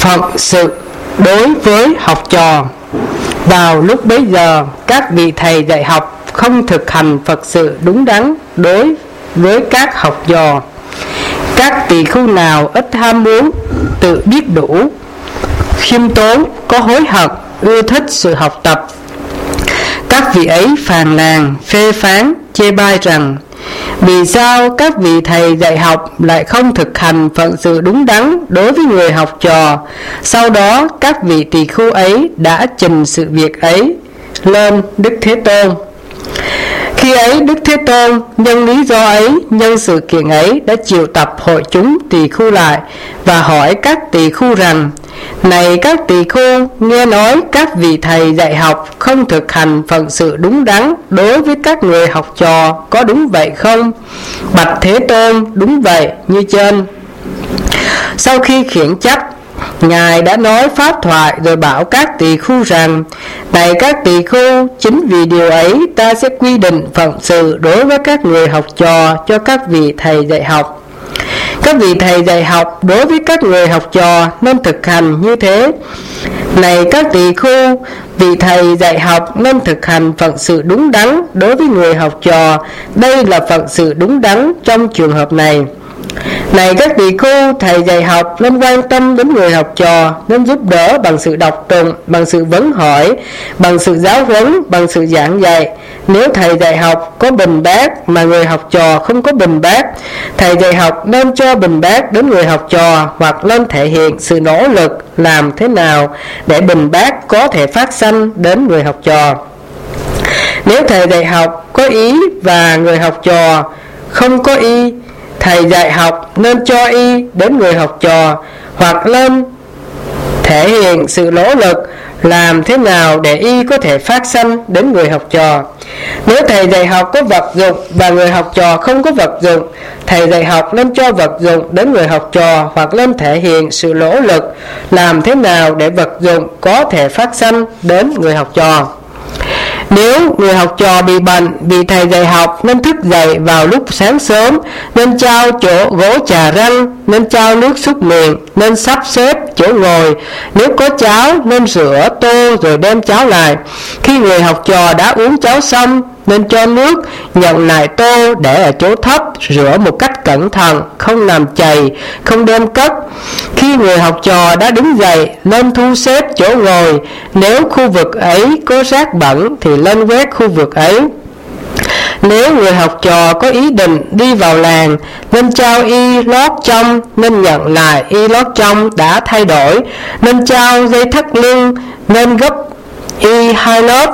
phận sự đối với học trò. Vào lúc bấy giờ, các vị thầy dạy học không thực hành Phật sự đúng đắn đối với các học trò. Các tỳ khưu nào ít ham muốn, tự biết đủ, khiêm tốn, có hối hận, ưa thích sự học tập, các vị ấy phàn nàn, phê phán, chê bai rằng: vì sao các vị thầy dạy học lại không thực hành phận sự đúng đắn đối với người học trò? Sau đó các vị tỳ khưu ấy đã trình sự việc ấy lên Đức Thế Tôn. Khi ấy Đức Thế Tôn nhân lý do ấy, nhân sự kiện ấy, đã triệu tập hội chúng tỳ khưu lại và hỏi các tỳ khưu rằng: này các tỳ khưu, nghe nói các vị thầy dạy học không thực hành phận sự đúng đắn đối với các người học trò, có đúng vậy không? Bạch Thế Tôn, đúng vậy như trên. Sau khi khiển trách, Ngài đã nói pháp thoại rồi bảo các tỳ khưu rằng: này các tỳ khưu, chính vì điều ấy ta sẽ quy định phận sự đối với các người học trò cho các vị thầy dạy học. Các vị thầy dạy học đối với các người học trò nên thực hành như thế. Này các tỳ khưu, vị thầy dạy học nên thực hành phận sự đúng đắn đối với người học trò. Đây là phận sự đúng đắn trong trường hợp này. Này các tỳ khưu, thầy dạy học nên quan tâm đến người học trò, nên giúp đỡ bằng sự đọc tụng, bằng sự vấn hỏi, bằng sự giáo huấn, bằng sự giảng dạy. Nếu thầy dạy học có bình bát mà người học trò không có bình bát, thầy dạy học nên cho bình bát đến người học trò, hoặc nên thể hiện sự nỗ lực làm thế nào để bình bát có thể phát sanh đến người học trò. Nếu thầy dạy học có ý và người học trò không có ý, thầy dạy học nên cho y đến người học trò, hoặc nên thể hiện sự nỗ lực làm thế nào để y có thể phát sanh đến người học trò. Nếu thầy dạy học có vật dụng và người học trò không có vật dụng, thầy dạy học nên cho vật dụng đến người học trò, hoặc nên thể hiện sự nỗ lực làm thế nào để vật dụng có thể phát sanh đến người học trò. Nếu người học trò bị bệnh, vị thầy dạy học nên thức dậy vào lúc sáng sớm, nên trao chỗ gỗ trà răng, nên trao nước súc miệng, nên sắp xếp chỗ ngồi. Nếu có cháo nên rửa tô rồi đem cháo lại. Khi người học trò đã uống cháo xong, nên cho nước, nhận lại tô để ở chỗ thấp, rửa một cách cẩn thận, không làm chày, không đem cất. Khi người học trò đã đứng dậy, nên thu xếp chỗ ngồi. Nếu khu vực ấy có rác bẩn thì lên quét khu vực ấy. Nếu người học trò có ý định đi vào làng, nên trao y lót trong, nên nhận lại y lót trong đã thay đổi. Nên trao dây thắt lưng, nên gấp y 2 lớp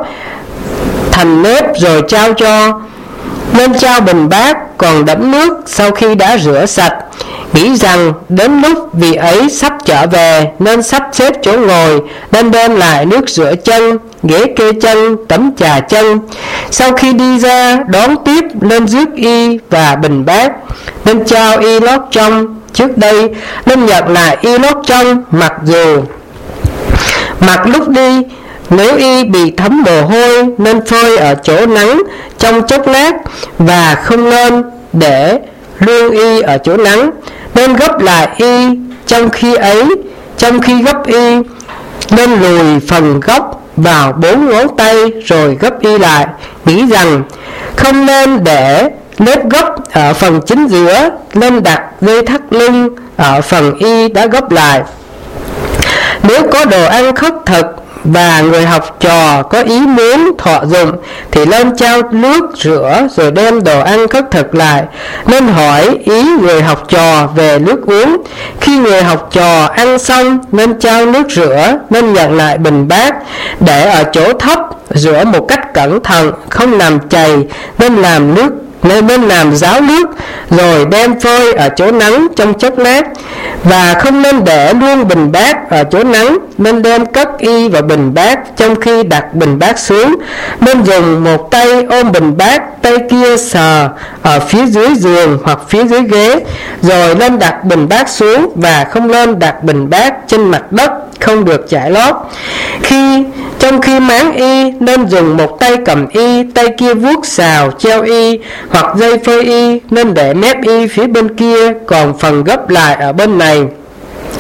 thành nếp rồi trao cho. Nên trao bình bát còn đẫm nước sau khi đã rửa sạch. Nghĩ rằng đến lúc vị ấy sắp trở về, nên sắp xếp chỗ ngồi, nên đem lại nước rửa chân, ghế kê chân, tấm trà chân. Sau khi đi ra đón tiếp, nên rước y và bình bát, nên trao y lót trong trước đây, nên nhận lại y lót trong. Mặc lúc đi, nếu y bị thấm mồ hôi, nên phơi ở chỗ nắng trong chốc lát, và không nên để luôn y ở chỗ nắng. Nên gấp lại y trong khi gấp y, nên lùi phần gốc vào 4 ngón tay rồi gấp y lại. Nghĩ rằng không nên để nếp gấp ở phần chính giữa, nên đặt dây thắt lưng ở phần y đã gấp lại. Nếu có đồ ăn khất thực và người học trò có ý muốn thọ dụng, thì lên trao nước rửa rồi đem đồ ăn khất thực lại. Nên hỏi ý người học trò về nước uống. Khi người học trò ăn xong, nên trao nước rửa, nên nhận lại bình bát để ở chỗ thấp, rửa một cách cẩn thận, không làm chày, nên làm ráo nước rồi đem phơi ở chỗ nắng trong chốc lát. Và không nên để luôn bình bát ở chỗ nắng, nên đem cất y vào bình bát trong khi đặt bình bát xuống. Nên dùng một tay ôm bình bát, tay kia sờ ở phía dưới giường hoặc phía dưới ghế, rồi lên đặt bình bát xuống, và không nên đặt bình bát trên mặt đất, không được chải lót. Trong khi máng y, nên dùng một tay cầm y, tay kia vuốt xào treo y hoặc dây phơi y, nên để mép y phía bên kia, còn phần gấp lại ở bên này.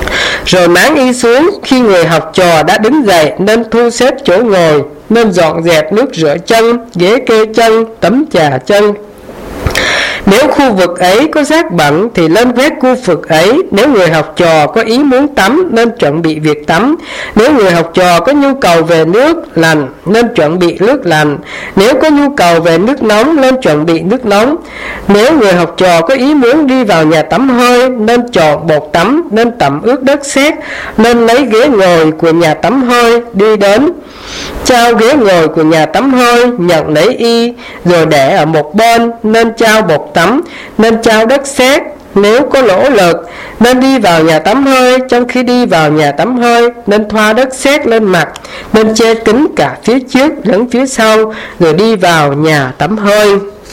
rồi máng y xuống. Khi người học trò đã đứng dậy nên thu xếp chỗ ngồi, nên dọn dẹp nước rửa chân, ghế kê chân, tấm chà chân. Nếu khu vực ấy có rác bẩn thì lên quét khu vực ấy. Nếu người học trò có ý muốn tắm nên chuẩn bị việc tắm. Nếu người học trò có nhu cầu về nước lành nên chuẩn bị nước lành. Nếu có nhu cầu về nước nóng nên chuẩn bị nước nóng. Nếu người học trò có ý muốn đi vào nhà tắm hơi nên chọn bột tắm, nên tẩm ướt đất sét, nên lấy ghế ngồi của nhà tắm hơi đi đến, trao ghế ngồi của nhà tắm hơi, nhận lấy y rồi để ở một bên, nên trao bột tắm, nên trao đất sét. Nếu có lỗ lực nên đi vào nhà tắm hơi. Trong khi đi vào nhà tắm hơi nên thoa đất sét lên mặt, nên che kín cả phía trước lẫn phía sau rồi đi vào nhà tắm hơi.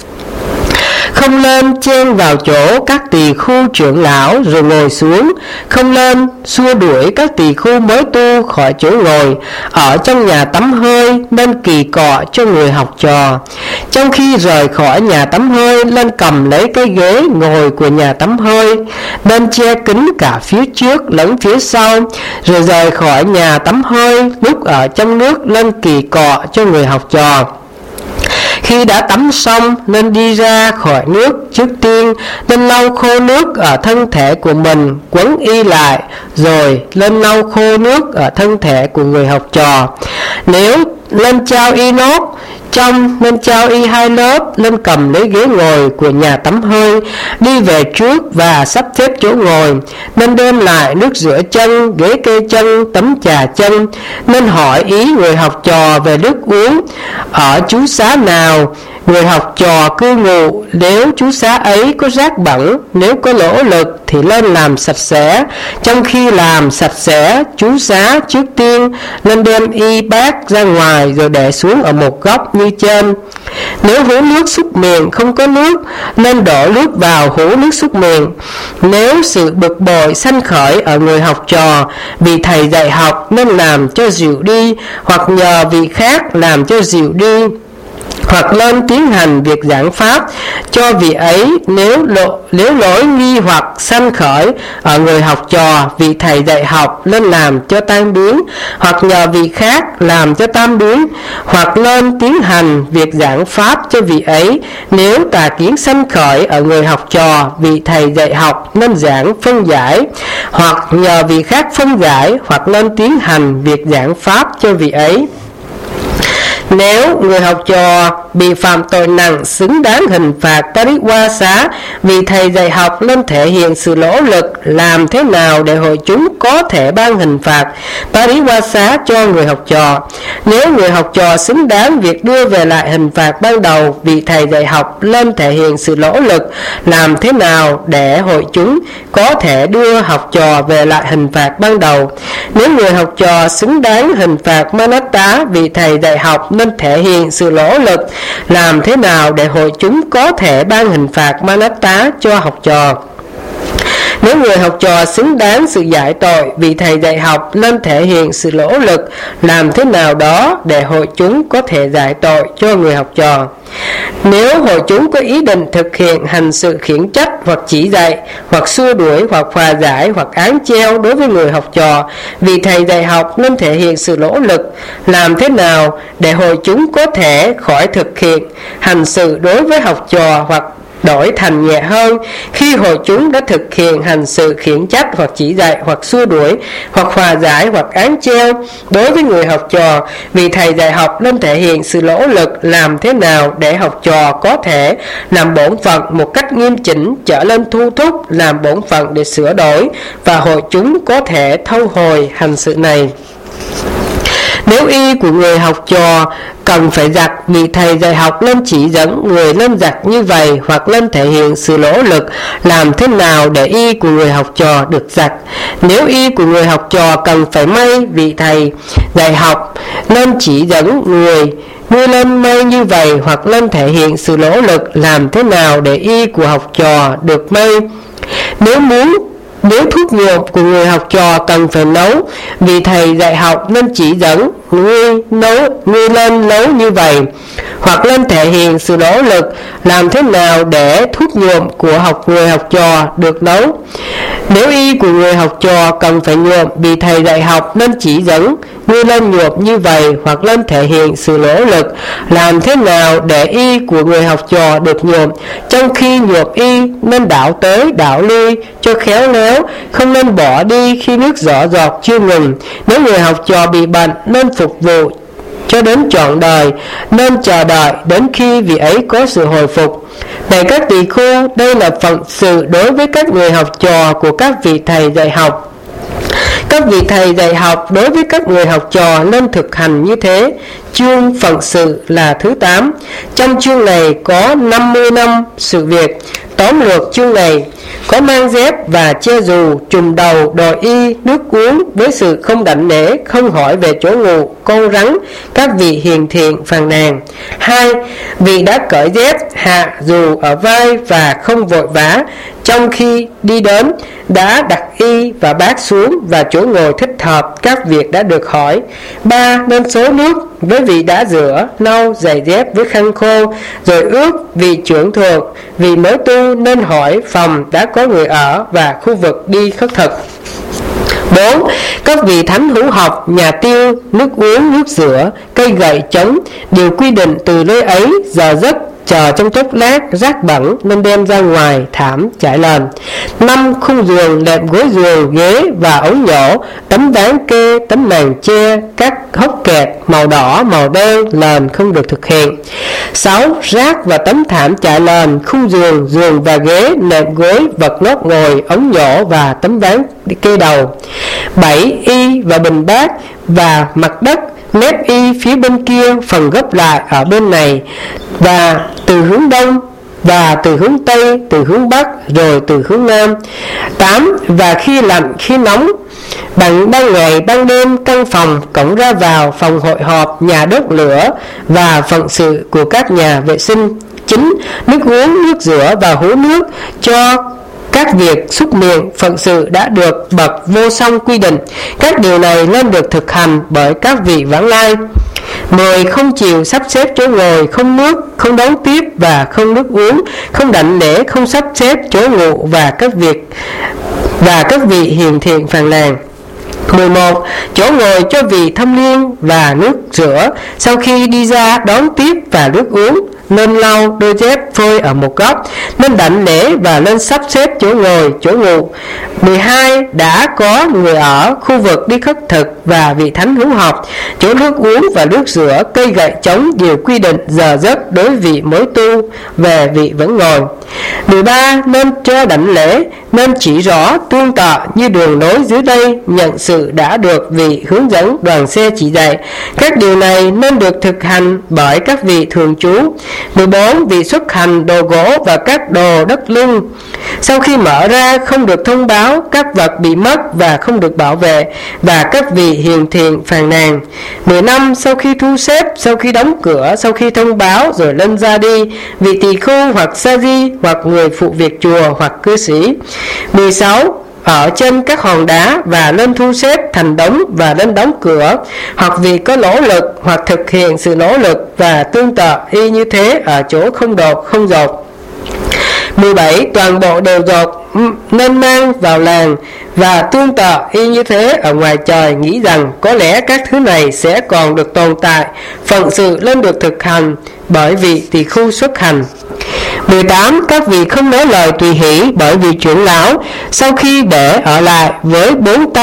Không lên chen vào chỗ các tỳ khu trưởng lão rồi ngồi xuống. Không lên xua đuổi các tỳ khu mới tu khỏi chỗ ngồi ở trong nhà tắm hơi, nên kỳ cọ cho người học trò. Trong khi rời khỏi nhà tắm hơi lên cầm lấy cái ghế ngồi của nhà tắm hơi, nên che kín cả phía trước lẫn phía sau. Rồi rời khỏi nhà tắm hơi, lúc ở trong nước lên kỳ cọ cho người học trò. Khi đã tắm xong nên đi ra khỏi nước. Trước tiên nên lau khô nước ở thân thể của mình, quấn y lại, rồi lên lau khô nước ở thân thể của người học trò. Nếu lên trao y nốt trong nên trao y 2 lớp, lên cầm lấy ghế ngồi của nhà tắm hơi, đi về trước và sắp xếp chỗ ngồi, nên đem lại nước rửa chân, ghế kê chân, tấm chà chân, nên hỏi ý người học trò về nước uống ở chú xá nào người học trò cư ngụ. Nếu chú xá ấy có rác bẩn, nếu có lỗ lực thì lên làm sạch sẽ. Trong khi làm sạch sẽ chú xá, trước tiên nên đem y bát ra ngoài rồi để xuống ở một góc như trên. Nếu hũ nước súc miệng không có nước nên đổ nước vào hũ nước súc miệng. Nếu sự bực bội sanh khởi ở người học trò vì thầy dạy học nên làm cho dịu đi, hoặc nhờ vị khác làm cho dịu đi, hoặc lên tiến hành việc giảng pháp cho vị ấy. Nếu lỗi nghi hoặc sanh khởi ở người học trò vì thầy dạy học lên làm cho tan biến, hoặc nhờ vị khác làm cho tan biến, hoặc lên tiến hành việc giảng pháp cho vị ấy. Nếu tà kiến sanh khởi ở người học trò vì thầy dạy học nên giảng phân giải, hoặc nhờ vị khác phân giải, hoặc lên tiến hành việc giảng pháp cho vị ấy. Nếu người học trò bị phạm tội nặng xứng đáng hình phạt Pariwasa vì thầy dạy học nên thể hiện sự nỗ lực, làm thế nào để hội chúng có thể ban hình phạt Pariwasa cho người học trò? Nếu người học trò xứng đáng việc đưa về lại hình phạt ban đầu vì thầy dạy học nên thể hiện sự nỗ lực, làm thế nào để hội chúng có thể đưa học trò về lại hình phạt ban đầu? Nếu người học trò xứng đáng hình phạt Manatta vì thầy dạy học nên thể hiện sự nỗ lực, làm thế nào để hội chúng có thể ban hình phạt Manatta cho học trò? Nếu người học trò xứng đáng sự giải tội vì thầy dạy học nên thể hiện sự nỗ lực, làm thế nào đó để hội chúng có thể giải tội cho người học trò? Nếu hội chúng có ý định thực hiện hành sự khiển trách hoặc chỉ dạy, hoặc xua đuổi, hoặc hòa giải, hoặc án treo đối với người học trò vì thầy dạy học nên thể hiện sự nỗ lực, làm thế nào để hội chúng có thể khỏi thực hiện hành sự đối với học trò hoặc đổi thành nhẹ hơn khi hội chúng đã thực hiện hành sự khiển trách hoặc chỉ dạy, hoặc xua đuổi, hoặc hòa giải, hoặc án treo đối với người học trò vì thầy dạy học nên thể hiện sự nỗ lực, làm thế nào để học trò có thể làm bổn phận một cách nghiêm chỉnh, trở lên thu thúc làm bổn phận để sửa đổi, và hội chúng có thể thâu hồi hành sự này. Nếu y của người học trò cần phải giặt vì thầy dạy học nên chỉ dẫn người lên giặt như vậy, hoặc lên thể hiện sự nỗ lực, làm thế nào để y của người học trò được giặt? Nếu y của người học trò cần phải may vì thầy dạy học nên chỉ dẫn người lên may như vậy, hoặc lên thể hiện sự nỗ lực, làm thế nào để y của học trò được may? Nếu thuốc nhuộm của người học trò cần phải nấu vì thầy dạy học nên chỉ dẫn ngươi lên nấu như vậy, hoặc lên thể hiện sự nỗ lực làm thế nào để thuốc nhuộm của người học trò được nấu. Nếu y của người học trò cần phải nhuộm vì thầy dạy học nên chỉ dẫn ngươi lên nhuộm như vậy, hoặc lên thể hiện sự nỗ lực làm thế nào để y của người học trò được nhuộm. Trong khi nhuộm y nên đảo tới đảo lui cho khéo léo, không nên bỏ đi khi nước rõ giọt chưa ngừng. Nếu người học trò bị bệnh nên phục vụ cho đến trọn đời, nên chờ đợi đến khi vị ấy có sự hồi phục. Này các tỳ khưu, đây là phận sự đối với các người học trò của các vị thầy dạy học. Các vị thầy dạy học đối với các người học trò nên thực hành như thế. Chương phận sự là thứ 8. Trong chương này có 50 năm sự việc. Tóm lược chương này có mang dép và che dù, trùm đầu, đội y, nước uống với sự không đảnh lễ, không hỏi về chỗ ngủ, con rắn, các vị hiền thiện phàn nàn. 2. Vị đã cởi dép, hạ dù ở vai và không vội vã. Trong khi đi đến, đã đặt y và bát xuống và chỗ ngồi thích hợp các việc đã được hỏi. 3. Nên số nước với vị đã rửa, lau, giày dép với khăn khô, rồi ướp vị trưởng thuộc. Vì mới tu nên hỏi phòng đã có người ở và khu vực đi khất thực. 4. Các vị thánh hữu học, nhà tiêu, nước uống, nước rửa, cây gậy, trống đều quy định từ nơi ấy. Giờ giấc chờ trong chốc lát, rác bẩn nên đem ra ngoài thảm trải lên. 5. Khung giường, đệm gối giường, ghế và ống nhổ, tấm ván kê, tấm màn che, các hốc kẹt màu đỏ, màu đen, nền không được thực hiện. 6. Rác và tấm thảm trải lên, khung giường, giường và ghế, nệm gối, vật lót ngồi, ống nhổ và tấm ván kê đầu. 7. Y và bình bát và mặt đất, mép y phía bên kia, phần gấp lại ở bên này, và từ hướng đông và từ hướng tây, từ hướng bắc rồi từ hướng nam. 8. Và khi lạnh khi nóng, bằng ban ngày ban đêm, căn phòng, cổng ra vào, phòng hội họp, nhà đốt lửa và phận sự của các nhà vệ sinh. 9. Nước uống, nước rửa và hú nước cho các việc xúc miệng, phận sự đã được bậc vô song quy định. Các điều này nên được thực hành bởi các vị vãng lai. 10. Không chịu sắp xếp chỗ ngồi, không nước, không đón tiếp và không nước uống, không đảnh lễ, không sắp xếp chỗ ngủ và các vị hiền thiện phàn nàn. 11. Chỗ ngồi cho vị thâm liên và nước rửa. Sau khi đi ra đón tiếp và nước uống, nên lau đôi dép phơi ở một góc, nên đảnh lễ và nên sắp xếp chỗ ngồi, chỗ ngủ. 12. Đã có người ở, khu vực đi khất thực và vị thánh hữu học, chỗ nước uống và nước rửa, cây gậy trống đều quy định giờ giấc đối vị mới tu, về vị vẫn ngồi. 13. Nên cho đảnh lễ, nên chỉ rõ tương tự như đường nối dưới đây, nhận sự đã được vị hướng dẫn đoàn xe chỉ dạy. Các điều này nên được thực hành bởi các vị thường trú. 14. Vị xuất hành đồ gỗ và các đồ đất lưng, sau khi mở ra không được thông báo, các vật bị mất và không được bảo vệ, và các vị hiền thiện phàn nàn. 15. Sau khi thu xếp, sau khi đóng cửa, sau khi thông báo rồi lên ra đi, vị tỳ khưu hoặc sa di hoặc người phụ việc chùa hoặc cư sĩ. 16. Ở trên các hòn đá và lên thu xếp thành đống và lên đóng cửa, hoặc vì có nỗ lực hoặc thực hiện sự nỗ lực và tương tự y như thế ở chỗ không đột không dột. 17. Toàn bộ đều dột nên mang vào làng và tương tự y như thế ở ngoài trời, nghĩ rằng có lẽ các thứ này sẽ còn được tồn tại, phận sự lên được thực hành bởi vị tỳ khưu xuất hành. 18. Các vị không nói lời tùy hỷ bởi vì trưởng lão sau khi để ở lại với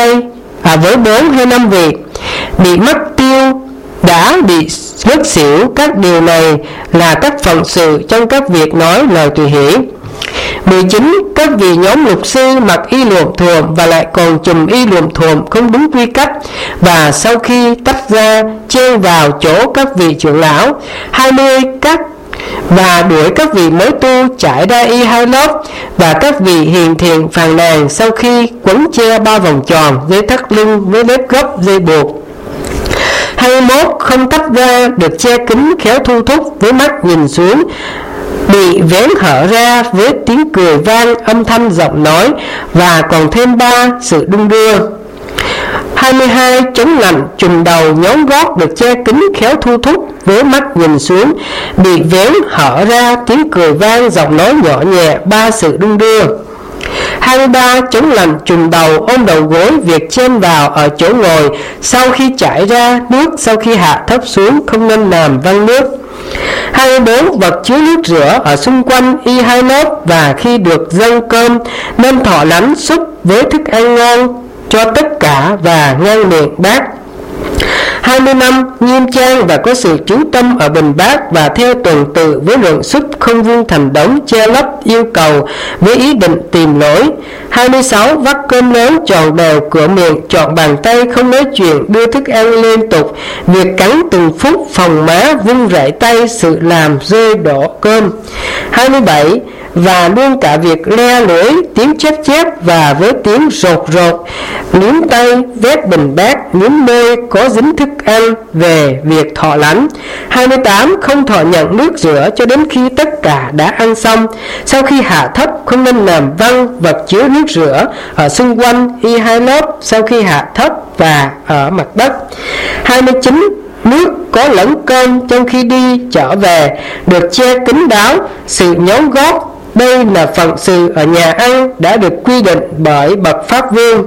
4 hay 5 vị bị mất tiêu, đã bị ngất xỉu. Các điều này là các phận sự trong các việc nói lời tùy hỷ. 19. Các vị nhóm lục sư mặc y luộm thuộm và lại còn chùm y luộm thuộm không đúng quy cách, và sau khi tách ra chen vào chỗ các vị trưởng lão. 20. Và đuổi các vị mới tu trải ra y 2 lớp, và các vị hiền thiện phàn nàn sau khi quấn che 3 vòng tròn, dây thắt lưng với nếp gấp dây buộc. 21. Không tách ra được che kín khéo thu thúc với mắt nhìn xuống, bị vén hở ra với tiếng cười vang, âm thanh giọng nói, và còn thêm 3 sự đung đưa. 22. Chống lạnh trùm đầu nhón gót được che kín khéo thu thúc, với mắt nhìn xuống, bị vén hở ra, tiếng cười vang, giọng nói nhỏ nhẹ, ba sự đung đưa. 23. Chống lạnh trùm đầu ôm đầu gối, việc chen vào ở chỗ ngồi sau khi chảy ra nước, sau khi hạ thấp xuống không nên làm văng nước. 24. Vật chứa nước rửa ở xung quanh y hai lớp, và khi được dâng cơm nên thọ lánh súp với thức ăn ngon cho tất cả và ngang miệng bát. 25. Nghiêm trang và có sự chú tâm ở bình bát, và theo tuần tự với lượng súp không vuông thành đống che lấp yêu cầu với ý định tìm lỗi. 26. Vắt cơm lớn tròn đều cửa miệng, chọn bàn tay không nói chuyện, đưa thức ăn liên tục, việc cắn từng phút, phòng má vung rẩy tay, sự làm rơi đổ cơm. 27. Và luôn cả việc le lưỡi, tiếng chép chép và với tiếng rột rột, liếm tay, vét bình bát, liếm môi có dính thức ăn về việc thọ lãnh. 28. Không thọ nhận nước rửa cho đến khi tất cả đã ăn xong. Sau khi hạ thấp không nên làm văng vật chứa nước rửa ở xung quanh y hai lớp sau khi hạ thấp và ở mặt đất. 29. Nước có lẫn cơm trong khi đi trở về được che kín đáo, sự nhón gót. Đây là phận sự ở nhà ăn đã được quy định bởi bậc Pháp Vương.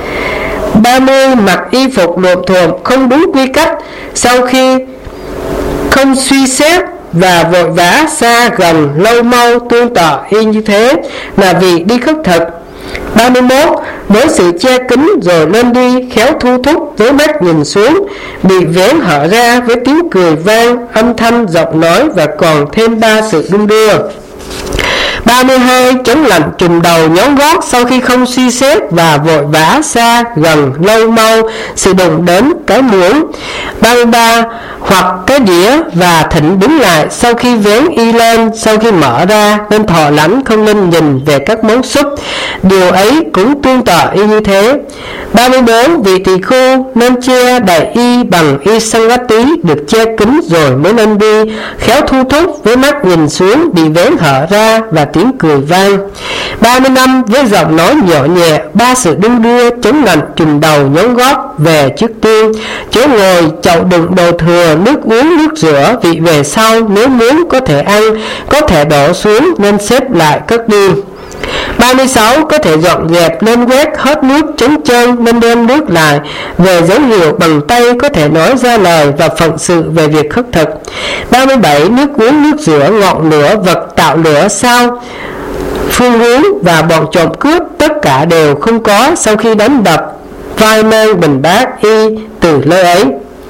30. Mặc y phục lộn thuộm không đúng quy cách, sau khi không suy xét và vội vã xa gần lâu mau tương tự y như thế là vì đi khất thực. 31. Với sự che kín rồi lên đi khéo thu thúc, với mắt nhìn xuống, bị vén hở ra với tiếng cười vang, âm thanh giọng nói, và còn thêm ba sự đung đưa. 32. Chống lạnh trùm đầu nhón gót sau khi không suy xét và vội vã xa gần lâu mau, sự đụng đến cái muỗng. 33. Hoặc cái đĩa và thịnh đứng lại sau khi vén y lên, sau khi mở ra nên thọ lãnh không nên nhìn về các món súp, điều ấy cũng tương tự y như thế. 34. Vị tỳ khưu nên che đầy y bằng y sangati được che kín rồi mới nên đi khéo thu thúc, với mắt nhìn xuống, bị vén hở ra và tiếng cười vang. 35. Với giọng nói nhỏ nhẹ, ba sự đung đưa, chống lạnh trùm đầu nhón gót về trước tiên, chỗ ngồi, chậu đựng đồ thừa, nước uống, nước rửa, vị về sau, nếu muốn có thể ăn, có thể đổ xuống nên xếp lại cất đi. 36. Có thể dọn dẹp nên quét hết nước trống trơn nên đem nước lại, về dấu hiệu bằng tay có thể nói ra lời và phận sự về việc khất thực. 37. Nước uống, nước rửa, ngọn lửa, vật tạo lửa sao, phương hướng và bọn trộm cướp tất cả đều không có sau khi đánh đập vai mang bình bát y từ nơi ấy.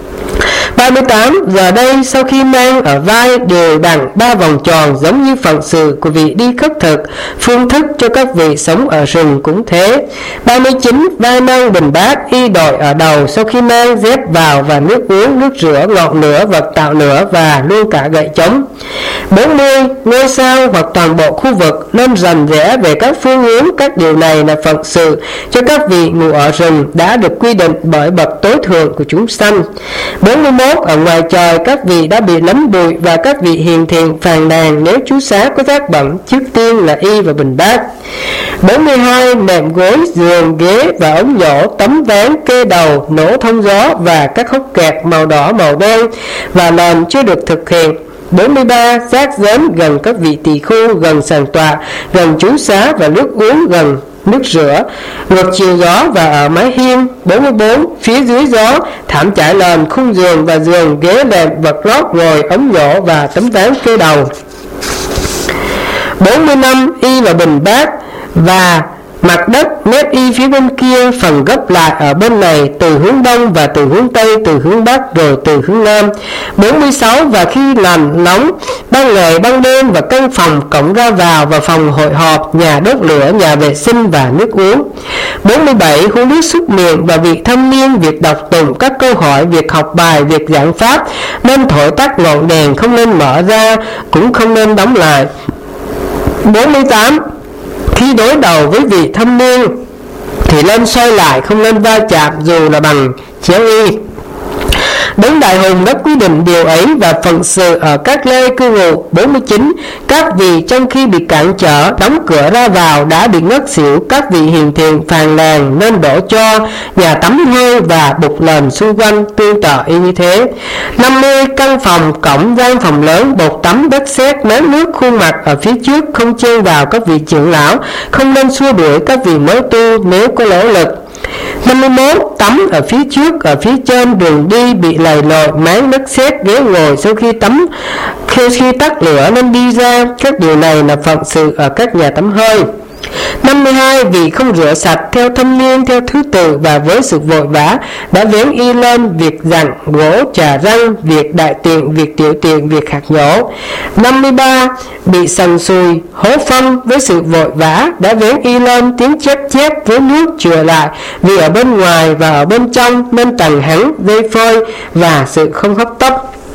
38. Giờ đây sau khi mang ở vai đều đặn 3 vòng tròn giống như phận sự của vị đi khất thực, phương thức cho các vị sống ở rừng cũng thế. 39. Vai mang bình bát y đội ở đầu sau khi mang dép vào, và nước uống, nước rửa, ngọn lửa, vật tạo lửa và luôn cả gậy trống. 40. Ngôi sao hoặc toàn bộ khu vực nên rành rẽ về các phương hướng, các điều này là phận sự cho các vị ngụ ở rừng đã được quy định bởi bậc tối thượng của chúng sanh. 41. Ở ngoài trời các vị đã bị lấm bụi, và các vị hiền thiện phàn nàn nếu chú xá có rác bẩn, trước tiên là y và bình bát. 42. Nệm gối, giường, ghế và ống nhổ, tấm ván, kê đầu, nổ thông gió và các hốc kẹt màu đỏ màu đen và nền chưa được thực hiện. 43. Rác rến gần các vị tỳ khưu, gần sàn tọa, gần chú xá và nước uống, gần nước rửa, ngược chiều gió và ở mái hiên. 44. Phía dưới gió, thảm trải nền, khung giường và giường, ghế đệm, vật lót, ngồi, ống nhổ và tấm ván kê đầu. 45. Y và bình bát và mặt đất, mép y phía bên kia, phần gấp lại ở bên này, từ hướng đông và từ hướng tây, từ hướng bắc rồi từ hướng nam. 46. Và khi làm nóng, ban ngày ban đêm, và căn phòng, cổng ra vào và phòng hội họp, nhà đốt lửa, nhà vệ sinh và nước uống. 47. Hút nước súc miệng và việc thâm niên, việc đọc tụng các câu hỏi, việc học bài, việc giảng pháp nên thổi tắt ngọn đèn, không nên mở ra, cũng không nên đóng lại. 48. Khi đối đầu với vị thâm niên thì nên xoay lại, không nên va chạm dù là bằng chéo y. Đấng Đại Hùng đã quy định điều ấy và phận sự ở các lê cư ngụ. 49. Các vị trong khi bị cản trở đóng cửa ra vào đã bị ngất xỉu, các vị hiền thiện phàn nàn nên đổ cho nhà tắm hơi và bục nền xung quanh tương tự y như thế. 50. Căn phòng, cổng, gian phòng lớn, bột tắm, đất sét, máng nước, khuôn mặt ở phía trước không chen vào các vị trưởng lão, không nên xua đuổi các vị mới tu nếu có nỗ lực. 51. Tắm ở phía trước, ở phía trên đường đi bị lầy lội, máng đất sét, ghế ngồi sau khi tắm, khi tắt lửa nên đi ra. Các điều này là phận sự ở các nhà tắm hơi. 52. Vì không rửa sạch theo thâm niên, theo thứ tự và với sự vội vã đã vén y lên việc dặn, gỗ, trà răng, việc đại tiện, việc tiểu tiện, việc khạc nhổ. 53. Bị sần sùi, hố phân với sự vội vã đã vén y lên tiếng chép chép với nước chừa lại, vì ở bên ngoài và ở bên trong nên tầng hắn, vây phơi và sự không hấp tấp.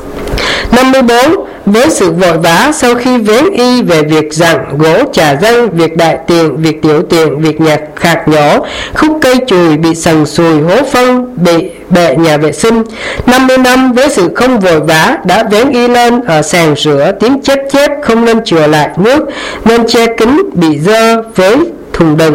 54. Với sự vội vã sau khi vén y về việc dặn, gỗ, trà răng, việc đại tiện, việc tiểu tiện, việc nhạc khạc nhổ, khúc cây chùi, bị sần sùi, hố phân, bị bệ nhà vệ sinh. 55. Với sự không vội vã đã vén y lên ở sàn rửa, tiếng chép chép không nên chừa lại nước, nên che kín bị dơ với thùng đựng.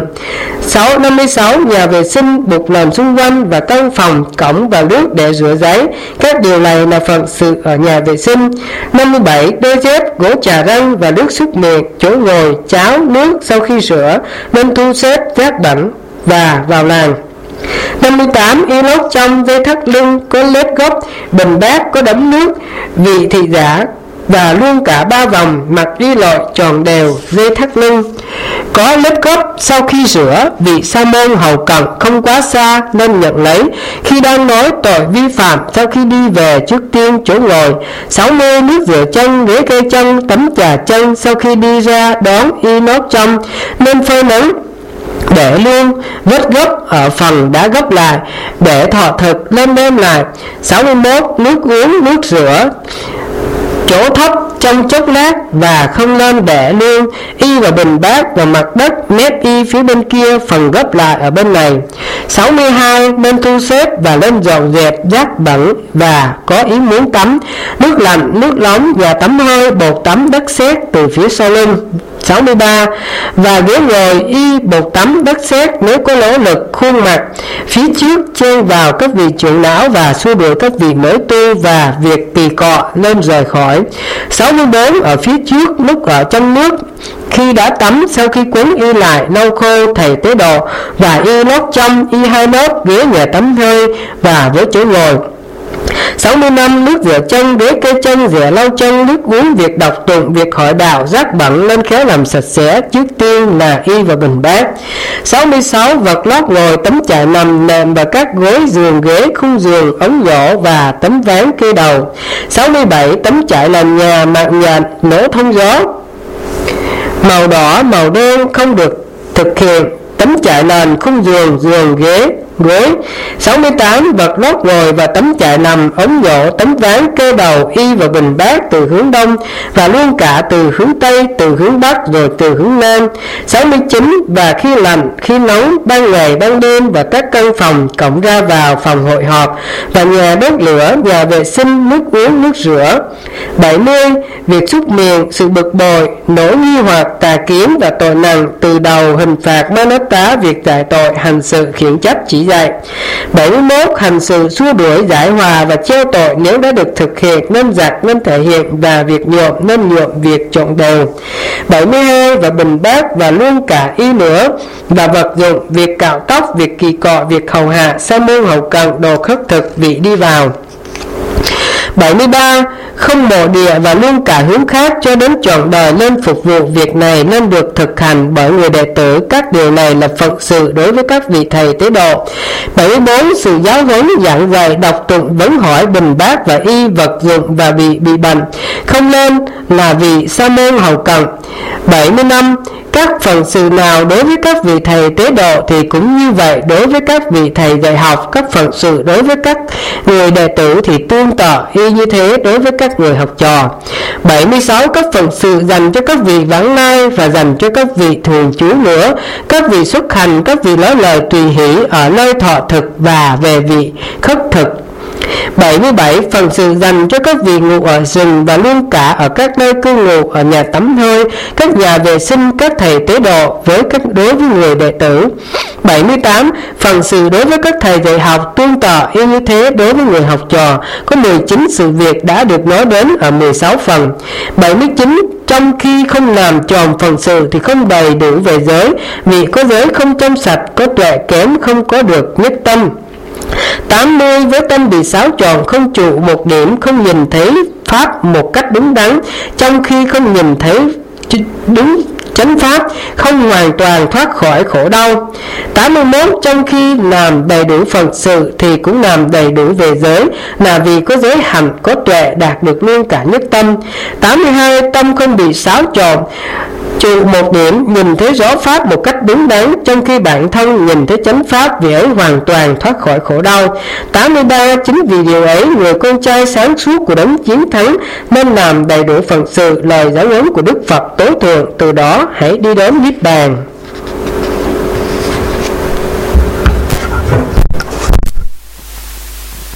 56. Nhà vệ sinh, bục nền xung quanh và căn phòng, cổng và nước để rửa giấy. Các điều này là phận sự ở nhà vệ sinh. 57. Đôi dép, gỗ trà răng và nước súc miệng, chỗ ngồi, cháo, nước sau khi rửa nên thu xếp rác bẩn và vào làng. 58. Y lót trong, dây thắt lưng có lết gốc, bình bát có đấm nước, vị thị giả và luôn cả 3 vòng, mặt đi lội tròn đều, dây thắt lưng có lớp gốc. Sau khi rửa, vị sa môn hầu cận không quá xa nên nhận lấy. Khi đang nói tội vi phạm, sau khi đi về trước tiên chỗ ngồi. 60. Nước rửa chân, ghế cây chân, tấm trà chân sau khi đi ra đón y nót trong nên phơi nắng để luôn vết gấp ở phần đã gấp lại để thọ thực lên đem lại. 61. Nước uống, nước rửa chỗ thấp trong chốc lát và không nên để luôn y vào bình bát và mặt đất, mép y phía bên kia, phần gấp lại ở bên này. 62. Nên thu xếp và lên dọn dẹp rác bẩn và có ý muốn tắm, nước lạnh, nước nóng, nhà tắm hơi, bột tắm, đất sét từ phía sau lưng. 63. Và ghế ngồi, y, bột tắm, đất sét nếu có nỗ lực, khuôn mặt phía trước chen vào các vị trưởng lão và xua đuổi các vị mới tu và việc tỳ cọ nên rời khỏi. 64. Ở phía trước, lúc ở trong nước, khi đã tắm, sau khi quấn y lại lau khô thầy tế độ và y lót trong, y 2 nốt, ghế nhà tắm hơi và với chỗ ngồi. 65. Nước rửa chân, ghế cây chân, rửa lau chân, nước uống, việc đọc tụng, việc hỏi đạo, rác bẩn nên khéo làm sạch sẽ, trước tiên là y và bình bát. 66. Vật lót ngồi, tấm trải nằm, nệm và các gối, giường, ghế, khung giường, ống nhổ và tấm ván kê đầu. 67. Tấm trải nền nhà, mạng nhện, nổ thông gió, màu đỏ, màu đen không được thực hiện. Tấm trải nền, khung giường, giường, ghế, gối. 68. Vật lót ngồi và tấm trải nằm, ống nhổ, tấm ván kê đầu, y và bình bát từ hướng đông và luôn cả từ hướng tây, từ hướng bắc rồi từ hướng nam. 69. Và khi lạnh, khi nóng, ban ngày, ban đêm và các căn phòng, cổng ra vào, phòng hội họp và nhà đốt lửa, nhà vệ sinh, nước uống, nước rửa. 70. Việc xúc miệng, sự bực bội, nỗi nghi hoặc, tà kiến và tội nặng từ đầu, hình phạt, ma nát tá, việc giải tội, hành sự, khiển trách chỉ dạy. 71. Hành sự xua đuổi, giải hòa và treo tội nếu đã được thực hiện nên giặc nên thể hiện và việc nhuộm nên nhuộm việc trộn đều. 72. Và bình bát và luôn cả y nữa và vật dụng, việc cạo tóc, việc kỳ cọ, việc hầu hạ, sa môn hầu cận, đồ khất thực, vị đi vào. 73. Không mộ địa và luôn cả hướng khác cho đến trọn đời nên phục vụ việc này nên được thực hành bởi người đệ tử. Các điều này là phận sự đối với các vị thầy tế độ. 74. Sự giáo huấn, giảng dạy, đọc tụng, vấn hỏi, bình bát và y, vật dụng và bị bệnh không nên là vì sa môn hầu cận. 75. Các phận sự nào đối với các vị thầy tế độ thì cũng như vậy đối với các vị thầy dạy học. Các phận sự đối với các người đệ tử thì tương tự y như thế đối với các người học trò. 76. Các phận sự dành cho các vị vãng lai và dành cho các vị thường trú nữa, các vị xuất hành, các vị nói lời tùy hỷ ở nơi thọ thực và về vị khất thực. 77. Phần sự dành cho các vị ngụ ở rừng và luôn cả ở các nơi cư ngụ, ở nhà tắm hơi, các nhà vệ sinh, các thầy tế độ đối với người đệ tử. 78. Phần sự đối với các thầy dạy học tương tự y như thế đối với người học trò. Có 19 sự việc đã được nói đến ở 16 phần. 79. Trong khi không làm tròn phần sự thì không đầy đủ về giới, vì có giới không trong sạch, có tuệ kém, không có được nhất tâm. 80. Với tâm bị xáo tròn, không trụ một điểm, không nhìn thấy pháp một cách đúng đắn, trong khi không nhìn thấy đúng chánh pháp, không hoàn toàn thoát khỏi khổ đau. 81. Trong khi làm đầy đủ phần sự thì cũng làm đầy đủ về giới, là vì có giới hạnh, có tuệ, đạt được luôn cả nhất tâm. 82. Tâm không bị xáo tròn, trụ một điểm, nhìn thấy rõ pháp một cách đúng đắn, trong khi bản thân nhìn thấy chánh pháp, vì ấy hoàn toàn thoát khỏi khổ đau. 83. Chính vì điều ấy, người con trai sáng suốt của đấng chiến thắng nên làm đầy đủ phần sự, lời giáo huấn của Đức Phật tối thượng, từ đó hãy đi đến niết bàn.